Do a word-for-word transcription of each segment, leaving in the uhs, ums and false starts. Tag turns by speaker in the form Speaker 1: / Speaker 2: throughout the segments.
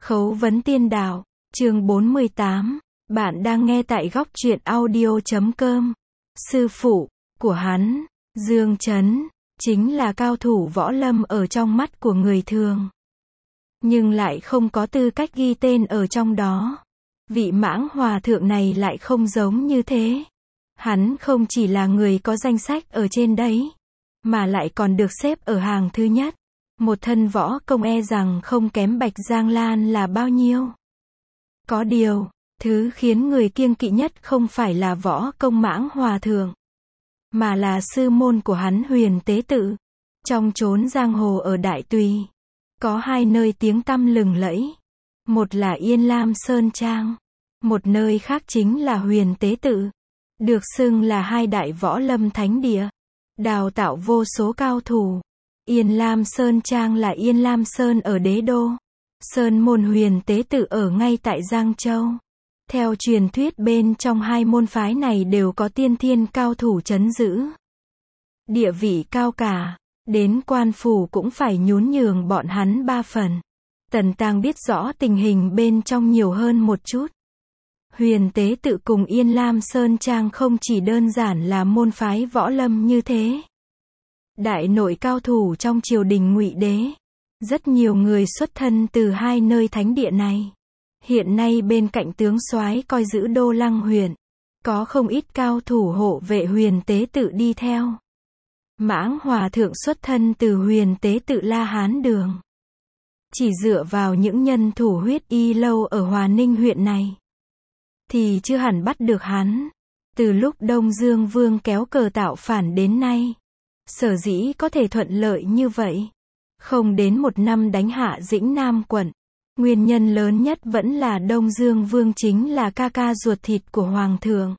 Speaker 1: Khấu vấn tiên đạo, chương bốn mươi tám. Bạn đang nghe tại góc truyện audio chấm com. Sư phụ của hắn, Dương Chấn, chính là cao thủ võ lâm ở trong mắt của người thường. Nhưng lại không có tư cách ghi tên ở trong đó. Vị Mãng Hòa Thượng này lại không giống như thế. Hắn không chỉ là người có danh sách ở trên đấy, mà lại còn được xếp ở hàng thứ nhất. Một thân võ công e rằng không kém Bạch Giang Lan là bao nhiêu. Có điều, thứ khiến người kiêng kỵ nhất không phải là võ công Mãng Hòa Thượng, mà là sư môn của hắn Huyền Tế Tự. Trong chốn giang hồ ở Đại Tùy, có hai nơi tiếng tăm lừng lẫy. Một là Yên Lam Sơn Trang, một nơi khác chính là Huyền Tế Tự. Được xưng là hai đại võ lâm thánh địa, đào tạo vô số cao thủ. Yên Lam Sơn Trang là Yên Lam Sơn ở Đế Đô. Sơn môn Huyền Tế Tự ở ngay tại Giang Châu. Theo truyền thuyết bên trong hai môn phái này đều có tiên thiên cao thủ trấn giữ. Địa vị cao cả, đến quan phủ cũng phải nhún nhường bọn hắn ba phần. Tần Tang biết rõ tình hình bên trong nhiều hơn một chút. Huyền Tế Tự cùng Yên Lam Sơn Trang không chỉ đơn giản là môn phái võ lâm như thế. Đại nội cao thủ trong triều đình Ngụy Đế, rất nhiều người xuất thân từ hai nơi thánh địa này. Hiện nay bên cạnh tướng soái coi giữ Đô Lăng huyện, có không ít cao thủ hộ vệ Huyền Tế Tự đi theo. Mãng Hòa Thượng xuất thân từ Huyền Tế Tự La Hán Đường. Chỉ dựa vào những nhân thủ Huyết Y Lâu ở Hòa Ninh huyện này, thì chưa hẳn bắt được hắn. Từ lúc Đông Dương Vương kéo cờ tạo phản đến nay, sở dĩ có thể thuận lợi như vậy, không đến một năm đánh hạ Dĩnh Nam quận. Nguyên nhân lớn nhất vẫn là Đông Dương Vương chính là ca ca ruột thịt của Hoàng thượng,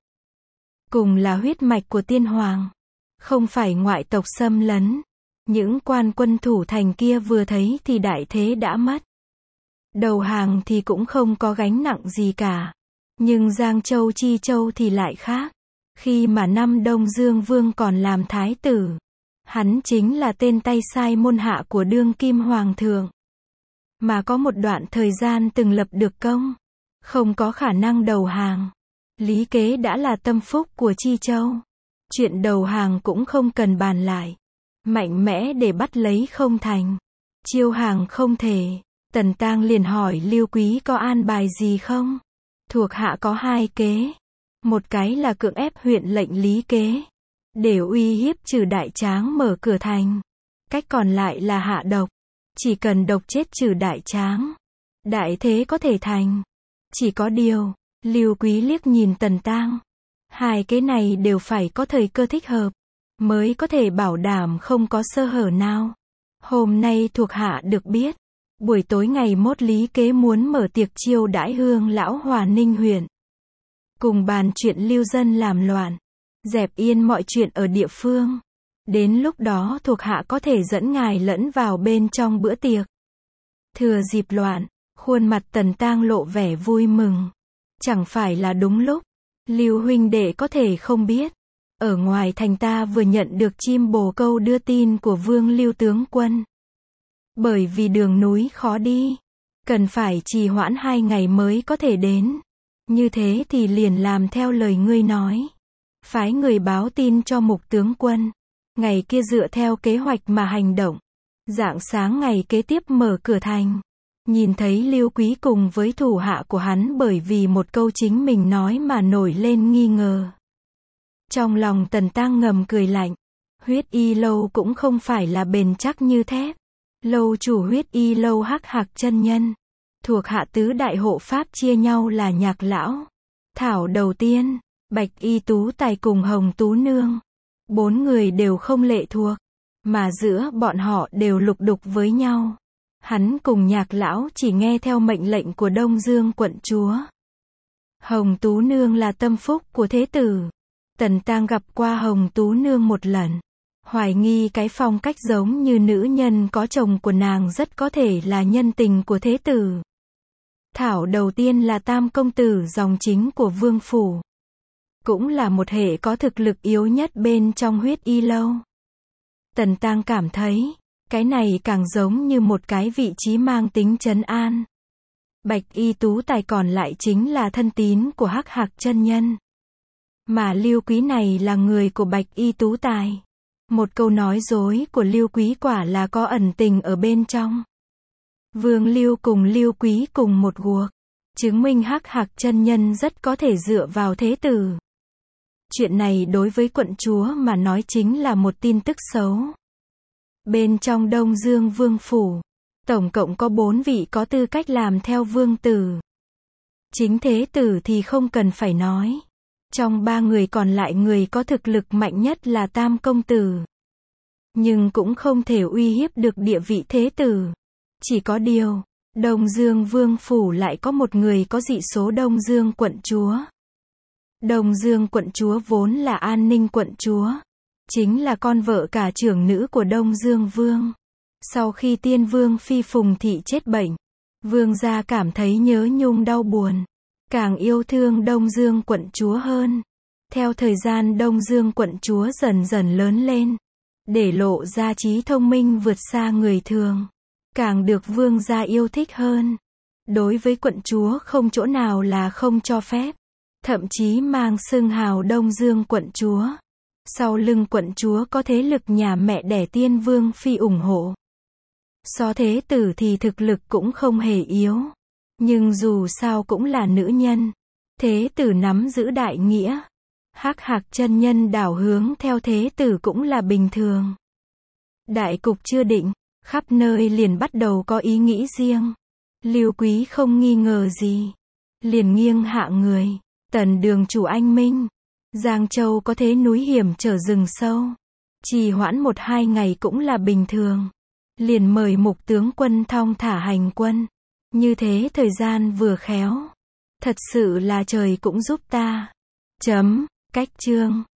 Speaker 1: cùng là huyết mạch của tiên hoàng, không phải ngoại tộc xâm lấn. Những quan quân thủ thành kia vừa thấy thì đại thế đã mất. Đầu hàng thì cũng không có gánh nặng gì cả. Nhưng Giang Châu Chi Châu thì lại khác. Khi mà năm Đông Dương Vương còn làm thái tử, hắn chính là tên tay sai môn hạ của đương kim hoàng thượng. Mà có một đoạn thời gian từng lập được công, không có khả năng đầu hàng. Lý Kế đã là tâm phúc của Chi Châu. Chuyện đầu hàng cũng không cần bàn lại. Mạnh mẽ để bắt lấy không thành. Chiêu hàng không thể. Tần Tang liền hỏi Lưu Quý có an bài gì không? Thuộc hạ có hai kế. Một cái là cưỡng ép huyện lệnh Lý Kế, để uy hiếp Trừ Đại Tráng mở cửa thành. Cách còn lại là hạ độc. Chỉ cần độc chết Trừ Đại Tráng, đại thế có thể thành. Chỉ có điều, Lưu Quý liếc nhìn Tần Tang. Hai cái này đều phải có thời cơ thích hợp, mới có thể bảo đảm không có sơ hở nào. Hôm nay thuộc hạ được biết, buổi tối ngày mốt Lý Kế muốn mở tiệc chiêu đãi hương lão Hòa Ninh huyện. Cùng bàn chuyện lưu dân làm loạn, dẹp yên mọi chuyện ở địa phương. Đến lúc đó thuộc hạ có thể dẫn ngài lẫn vào bên trong bữa tiệc. Thừa dịp loạn, khuôn mặt Tần Tang lộ vẻ vui mừng. Chẳng phải là đúng lúc. Lưu huynh đệ có thể không biết, ở ngoài thành ta vừa nhận được chim bồ câu đưa tin của Vương Lưu tướng quân. Bởi vì đường núi khó đi, cần phải trì hoãn hai ngày mới có thể đến. Như thế thì liền làm theo lời ngươi nói. Phái người báo tin cho Mục tướng quân. Ngày kia dựa theo kế hoạch mà hành động. Rạng sáng ngày kế tiếp mở cửa thành. Nhìn thấy Lưu Quý cùng với thủ hạ của hắn bởi vì một câu chính mình nói mà nổi lên nghi ngờ. Trong lòng Tần Tang ngầm cười lạnh. Huyết Y Lâu cũng không phải là bền chắc như thép. Lâu chủ Huyết Y Lâu Hắc Hạc chân nhân, thuộc hạ tứ đại hộ pháp chia nhau là Nhạc lão, Thảo Đầu Tiên, Bạch Y Tú Tài cùng Hồng Tú Nương. Bốn người đều không lệ thuộc, mà giữa bọn họ đều lục đục với nhau. Hắn cùng Nhạc lão chỉ nghe theo mệnh lệnh của Đông Dương quận chúa. Hồng Tú Nương là tâm phúc của thế tử. Tần Tang gặp qua Hồng Tú Nương một lần, hoài nghi cái phong cách giống như nữ nhân có chồng của nàng rất có thể là nhân tình của thế tử. Thảo Đầu Tiên là tam công tử dòng chính của vương phủ, cũng là một hệ có thực lực yếu nhất bên trong Huyết Y Lâu. Tần Tang cảm thấy, cái này càng giống như một cái vị trí mang tính trấn an. Bạch Y Tú Tài còn lại chính là thân tín của Hắc Hạc chân nhân. Mà Lưu Quý này là người của Bạch Y Tú Tài. Một câu nói dối của Lưu Quý quả là có ẩn tình ở bên trong. Vương Lưu cùng Lưu Quý cùng một guộc, chứng minh Hắc Hạc chân nhân rất có thể dựa vào thế tử. Chuyện này đối với quận chúa mà nói chính là một tin tức xấu. Bên trong Đông Dương Vương phủ, tổng cộng có bốn vị có tư cách làm theo vương tử. Chính thế tử thì không cần phải nói. Trong ba người còn lại người có thực lực mạnh nhất là Tam công tử. Nhưng cũng không thể uy hiếp được địa vị thế tử. Chỉ có điều, Đông Dương Vương phủ lại có một người có dị số Đông Dương quận chúa. Đông Dương quận chúa vốn là An Ninh quận chúa, chính là con vợ cả trưởng nữ của Đông Dương Vương. Sau khi Tiên Vương Phi Phùng Thị chết bệnh, Vương gia cảm thấy nhớ nhung đau buồn, càng yêu thương Đông Dương quận chúa hơn. Theo thời gian Đông Dương quận chúa dần dần lớn lên, để lộ ra trí thông minh vượt xa người thường, càng được Vương gia yêu thích hơn. Đối với quận chúa không chỗ nào là không cho phép, thậm chí mang xưng hào Đông Dương quận chúa. Sau lưng quận chúa có thế lực nhà mẹ đẻ Tiên Vương Phi ủng hộ. So thế tử thì thực lực cũng không hề yếu. Nhưng dù sao cũng là nữ nhân. Thế tử nắm giữ đại nghĩa. Hắc Hạc chân nhân đảo hướng theo thế tử cũng là bình thường. Đại cục chưa định, khắp nơi liền bắt đầu có ý nghĩ riêng. Lưu Quý không nghi ngờ gì, liền nghiêng hạ người. Tần đường chủ anh minh, Giang Châu có thế núi hiểm trở rừng sâu, trì hoãn một hai ngày cũng là bình thường. Liền mời Mục tướng quân thong thả hành quân. Như thế thời gian vừa khéo. Thật sự là trời cũng giúp ta. Chấm, cách chương.